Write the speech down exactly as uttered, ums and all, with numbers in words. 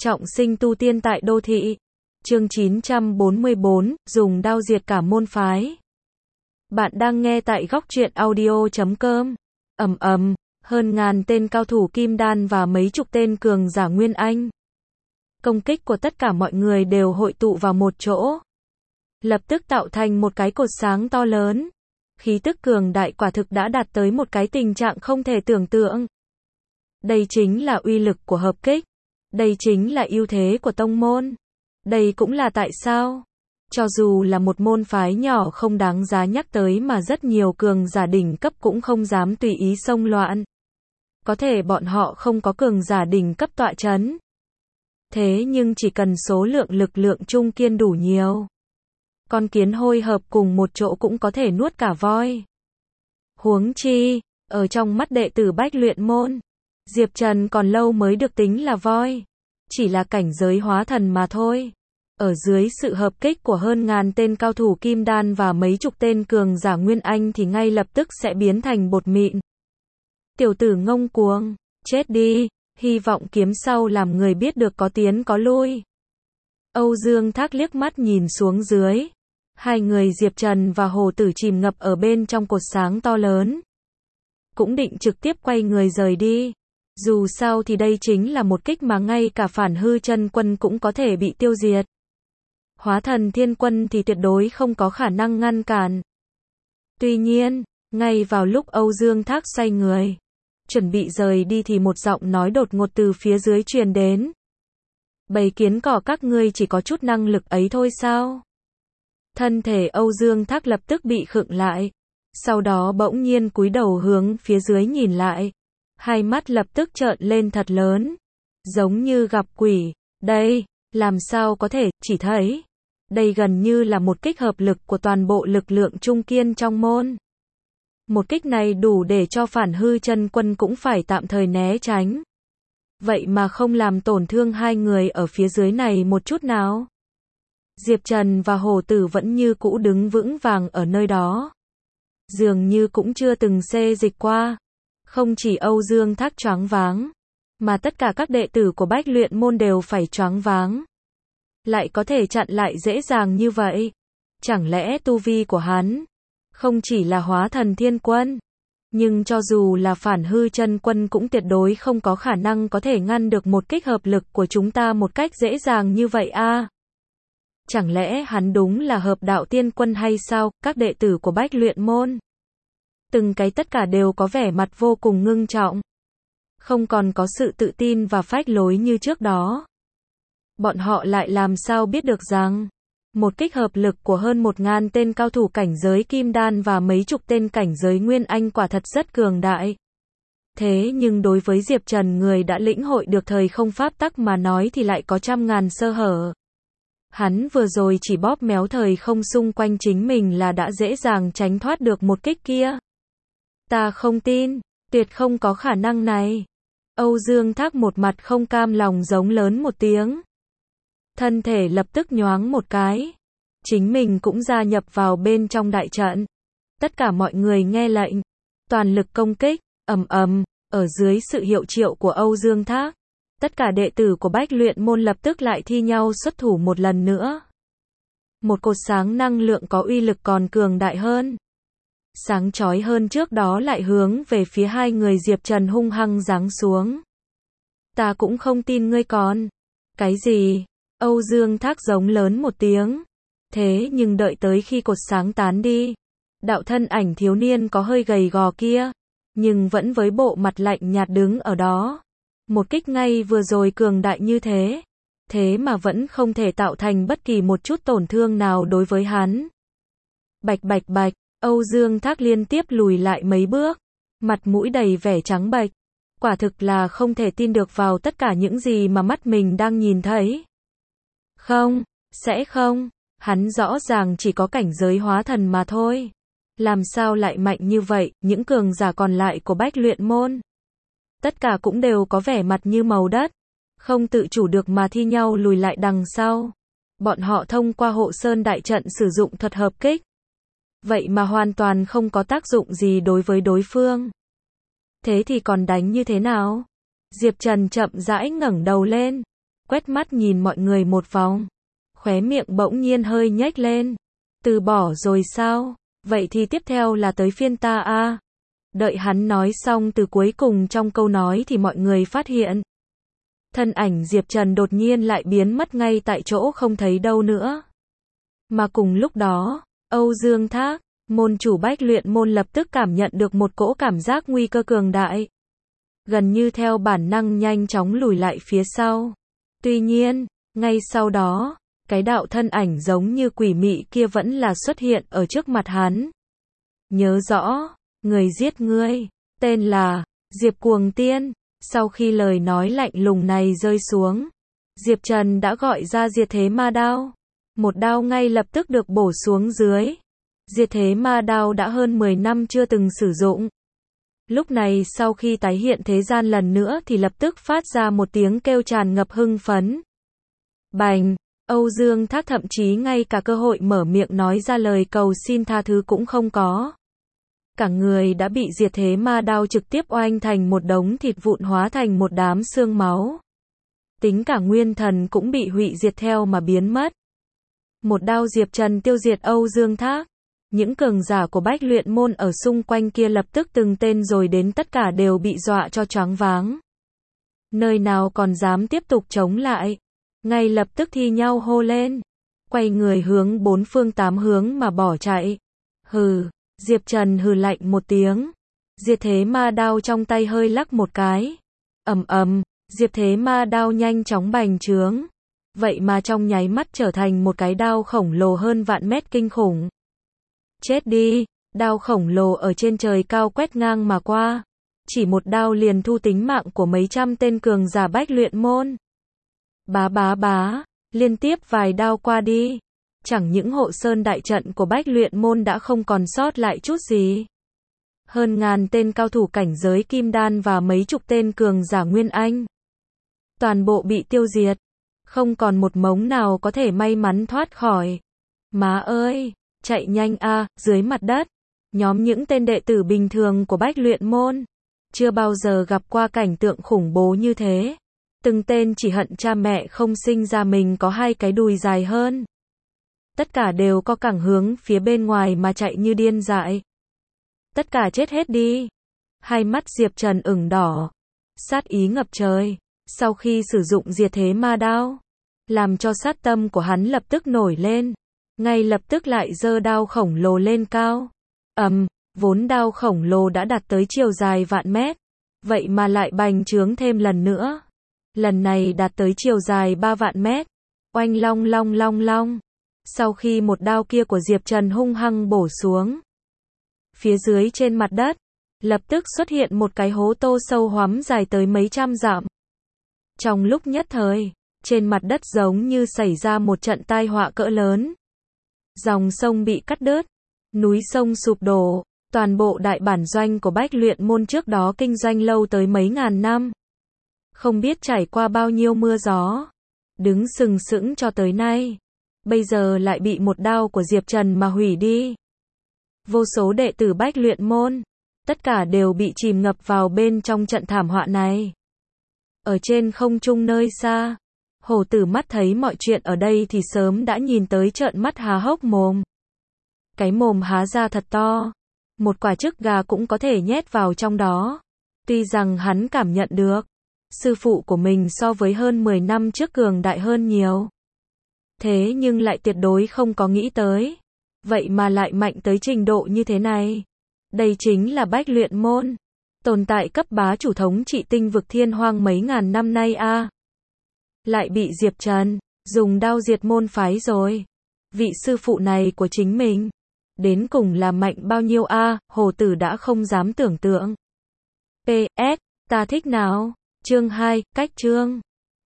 Trọng sinh tu tiên tại đô thị. Chương chín trăm bốn mươi bốn, dùng đao diệt cả môn phái. Bạn đang nghe tại góc truyện audio chấm com. Ầm ầm, hơn ngàn tên cao thủ kim đan và mấy chục tên cường giả Nguyên Anh. Công kích của tất cả mọi người đều hội tụ vào một chỗ, lập tức tạo thành một cái cột sáng to lớn. Khí tức cường đại quả thực đã đạt tới một cái tình trạng không thể tưởng tượng. Đây chính là uy lực của hợp kích. Đây chính là ưu thế của tông môn. Đây cũng là tại sao, cho dù là một môn phái nhỏ không đáng giá nhắc tới mà rất nhiều cường giả đỉnh cấp cũng không dám tùy ý xông loạn. Có thể bọn họ không có cường giả đỉnh cấp tọa chấn. Thế nhưng chỉ cần số lượng lực lượng trung kiên đủ nhiều, con kiến hôi hợp cùng một chỗ cũng có thể nuốt cả voi. Huống chi, ở trong mắt đệ tử Bách Luyện môn, Diệp Trần còn lâu mới được tính là voi. Chỉ là cảnh giới hóa thần mà thôi. Ở dưới sự hợp kích của hơn ngàn tên cao thủ kim đan và mấy chục tên cường giả Nguyên Anh thì ngay lập tức sẽ biến thành bột mịn. Tiểu tử ngông cuồng, chết đi, hy vọng kiếm sau làm người biết được có tiến có lui. Âu Dương Thác liếc mắt nhìn xuống dưới. Hai người Diệp Trần và Hồ Tử chìm ngập ở bên trong cột sáng to lớn. Cũng định trực tiếp quay người rời đi. Dù sao thì đây chính là một kích mà ngay cả Phản Hư Chân Quân cũng có thể bị tiêu diệt. Hóa thần thiên quân thì tuyệt đối không có khả năng ngăn cản. Tuy nhiên, ngay vào lúc Âu Dương Thác xoay người, chuẩn bị rời đi thì một giọng nói đột ngột từ phía dưới truyền đến. Bầy kiến cỏ các ngươi chỉ có chút năng lực ấy thôi sao? Thân thể Âu Dương Thác lập tức bị khựng lại. Sau đó bỗng nhiên cúi đầu hướng phía dưới nhìn lại. Hai mắt lập tức trợn lên thật lớn, giống như gặp quỷ. Đây, làm sao có thể, chỉ thấy đây gần như là một kích hợp lực của toàn bộ lực lượng trung kiên trong môn. Một kích này đủ để cho Phản Hư Chân Quân cũng phải tạm thời né tránh. Vậy mà không làm tổn thương hai người ở phía dưới này một chút nào. Diệp Trần và Hồ Tử vẫn như cũ đứng vững vàng ở nơi đó. Dường như cũng chưa từng xê dịch qua. Không chỉ Âu Dương Thác choáng váng, mà tất cả các đệ tử của Bách Luyện môn đều phải choáng váng. Lại có thể chặn lại dễ dàng như vậy. Chẳng lẽ tu vi của hắn không chỉ là hóa thần thiên quân, nhưng cho dù là Phản Hư Chân Quân cũng tuyệt đối không có khả năng có thể ngăn được một kích hợp lực của chúng ta một cách dễ dàng như vậy a? À? Chẳng lẽ hắn đúng là hợp đạo tiên quân hay sao? Các đệ tử của Bách Luyện môn, từng cái tất cả đều có vẻ mặt vô cùng ngưng trọng. Không còn có sự tự tin và phách lối như trước đó. Bọn họ lại làm sao biết được rằng, một kích hợp lực của hơn một ngàn tên cao thủ cảnh giới kim đan và mấy chục tên cảnh giới Nguyên Anh quả thật rất cường đại. Thế nhưng đối với Diệp Trần, người đã lĩnh hội được thời không pháp tắc mà nói thì lại có trăm ngàn sơ hở. Hắn vừa rồi chỉ bóp méo thời không xung quanh chính mình là đã dễ dàng tránh thoát được một kích kia. Ta không tin, tuyệt không có khả năng này. Âu Dương Thác một mặt không cam lòng giống lớn một tiếng. Thân thể lập tức nhoáng một cái. Chính mình cũng gia nhập vào bên trong đại trận. Tất cả mọi người nghe lệnh, toàn lực công kích. Ầm ầm, ở dưới sự hiệu triệu của Âu Dương Thác, tất cả đệ tử của Bách Luyện môn lập tức lại thi nhau xuất thủ một lần nữa. Một cột sáng năng lượng có uy lực còn cường đại hơn, sáng chói hơn trước đó lại hướng về phía hai người Diệp Trần hung hăng giáng xuống. Ta cũng không tin ngươi còn. Cái gì? Âu Dương Thác giống lớn một tiếng. Thế nhưng đợi tới khi cột sáng tán đi, đạo thân ảnh thiếu niên có hơi gầy gò kia, nhưng vẫn với bộ mặt lạnh nhạt đứng ở đó. Một kích ngay vừa rồi cường đại như thế, thế mà vẫn không thể tạo thành bất kỳ một chút tổn thương nào đối với hắn. Bạch bạch bạch, Âu Dương Thác liên tiếp lùi lại mấy bước, mặt mũi đầy vẻ trắng bệch. Quả thực là không thể tin được vào tất cả những gì mà mắt mình đang nhìn thấy. Không, sẽ không, hắn rõ ràng chỉ có cảnh giới hóa thần mà thôi. Làm sao lại mạnh như vậy? Những cường giả còn lại của Bách Luyện môn, tất cả cũng đều có vẻ mặt như màu đất, không tự chủ được mà thi nhau lùi lại đằng sau. Bọn họ thông qua hộ sơn đại trận sử dụng thuật hợp kích. Vậy mà hoàn toàn không có tác dụng gì đối với đối phương. Thế thì còn đánh như thế nào? Diệp Trần chậm rãi ngẩng đầu lên. quét mắt nhìn mọi người một vòng. Khóe miệng bỗng nhiên hơi nhếch lên. Từ bỏ rồi sao? Vậy thì tiếp theo là tới phiên ta a. Đợi hắn nói xong từ cuối cùng trong câu nói thì mọi người phát hiện. Thân ảnh Diệp Trần đột nhiên lại biến mất ngay tại chỗ không thấy đâu nữa. Mà cùng lúc đó, Âu Dương Thác, môn chủ Bách Luyện môn lập tức cảm nhận được một cỗ cảm giác nguy cơ cường đại. Gần như theo bản năng nhanh chóng lùi lại phía sau. Tuy nhiên, ngay sau đó, cái đạo thân ảnh giống như quỷ mị kia vẫn là xuất hiện ở trước mặt hắn. Nhớ rõ, người giết ngươi, tên là Diệp Cuồng Tiên. Sau khi lời nói lạnh lùng này rơi xuống, Diệp Trần đã gọi ra diệt thế ma đao. Một đao ngay lập tức được bổ xuống dưới. Diệt thế ma đao đã hơn mười năm chưa từng sử dụng. Lúc này sau khi tái hiện thế gian lần nữa thì lập tức phát ra một tiếng kêu tràn ngập hưng phấn. Bành! Âu Dương Thác thậm chí ngay cả cơ hội mở miệng nói ra lời cầu xin tha thứ cũng không có. Cả người đã bị diệt thế ma đao trực tiếp oanh thành một đống thịt vụn hóa thành một đám xương máu. Tính cả nguyên thần cũng bị hủy diệt theo mà biến mất. Một đao Diệp Trần tiêu diệt Âu Dương Thác. Những cường giả của Bách Luyện môn ở xung quanh kia lập tức từng tên rồi đến tất cả đều bị dọa cho choáng váng. Nơi nào còn dám tiếp tục chống lại. Ngay lập tức thi nhau hô lên. Quay người hướng bốn phương tám hướng mà bỏ chạy. Hừ, Diệp Trần hừ lạnh một tiếng. Diệt thế ma đao trong tay hơi lắc một cái. Ầm ầm, diệt thế ma đao nhanh chóng bành trướng. Vậy mà trong nháy mắt trở thành một cái đao khổng lồ hơn vạn mét kinh khủng. Chết đi, đao khổng lồ ở trên trời cao quét ngang mà qua. Chỉ một đao liền thu tính mạng của mấy trăm tên cường giả Bách Luyện môn. Bá bá bá, liên tiếp vài đao qua đi. Chẳng những hộ sơn đại trận của Bách Luyện môn đã không còn sót lại chút gì. Hơn ngàn tên cao thủ cảnh giới kim đan và mấy chục tên cường giả nguyên anh. Toàn bộ bị tiêu diệt. Không còn một mống nào có thể may mắn thoát khỏi. Má ơi, chạy nhanh a, dưới mặt đất. Nhóm những tên đệ tử bình thường của Bách Luyện môn. Chưa bao giờ gặp qua cảnh tượng khủng bố như thế. Từng tên chỉ hận cha mẹ không sinh ra mình có hai cái đùi dài hơn. Tất cả đều có cẳng hướng phía bên ngoài mà chạy như điên dại. Tất cả chết hết đi. Hai mắt Diệp Trần ửng đỏ. Sát ý ngập trời. Sau khi sử dụng diệt thế ma đao, làm cho sát tâm của hắn lập tức nổi lên. Ngay lập tức lại giơ đao khổng lồ lên cao. Ầm, vốn đao khổng lồ đã đạt tới chiều dài vạn mét. Vậy mà lại bành trướng thêm lần nữa. Lần này đạt tới chiều dài ba vạn mét. Oanh long long long long. Sau khi một đao kia của Diệp Trần hung hăng bổ xuống, phía dưới trên mặt đất, lập tức xuất hiện một cái hố tô sâu hoắm dài tới mấy trăm dặm. Trong lúc nhất thời, trên mặt đất giống như xảy ra một trận tai họa cỡ lớn. Dòng sông bị cắt đứt, núi sông sụp đổ, toàn bộ đại bản doanh của Bách Luyện môn trước đó kinh doanh lâu tới mấy ngàn năm. Không biết trải qua bao nhiêu mưa gió, đứng sừng sững cho tới nay. Bây giờ lại bị một đao của Diệp Trần mà hủy đi. Vô số đệ tử Bách Luyện môn, tất cả đều bị chìm ngập vào bên trong trận thảm họa này. Ở trên không trung nơi xa, hổ tử mắt thấy mọi chuyện ở đây thì sớm đã nhìn tới trợn mắt há hốc mồm. Cái mồm há ra thật to, một quả trứng gà cũng có thể nhét vào trong đó. Tuy rằng hắn cảm nhận được, sư phụ của mình so với hơn mười năm trước cường đại hơn nhiều. Thế nhưng lại tuyệt đối không có nghĩ tới. Vậy mà lại mạnh tới trình độ như thế này. Đây chính là Bách Luyện môn. Tồn tại cấp bá chủ thống trị tinh vực thiên hoang mấy ngàn năm nay a. À. Lại bị Diệp Trần dùng đao diệt môn phái rồi. Vị sư phụ này của chính mình, đến cùng là mạnh bao nhiêu a, à, hồ tử đã không dám tưởng tượng. pê ét, ta thích nào? Chương hai, cách chương.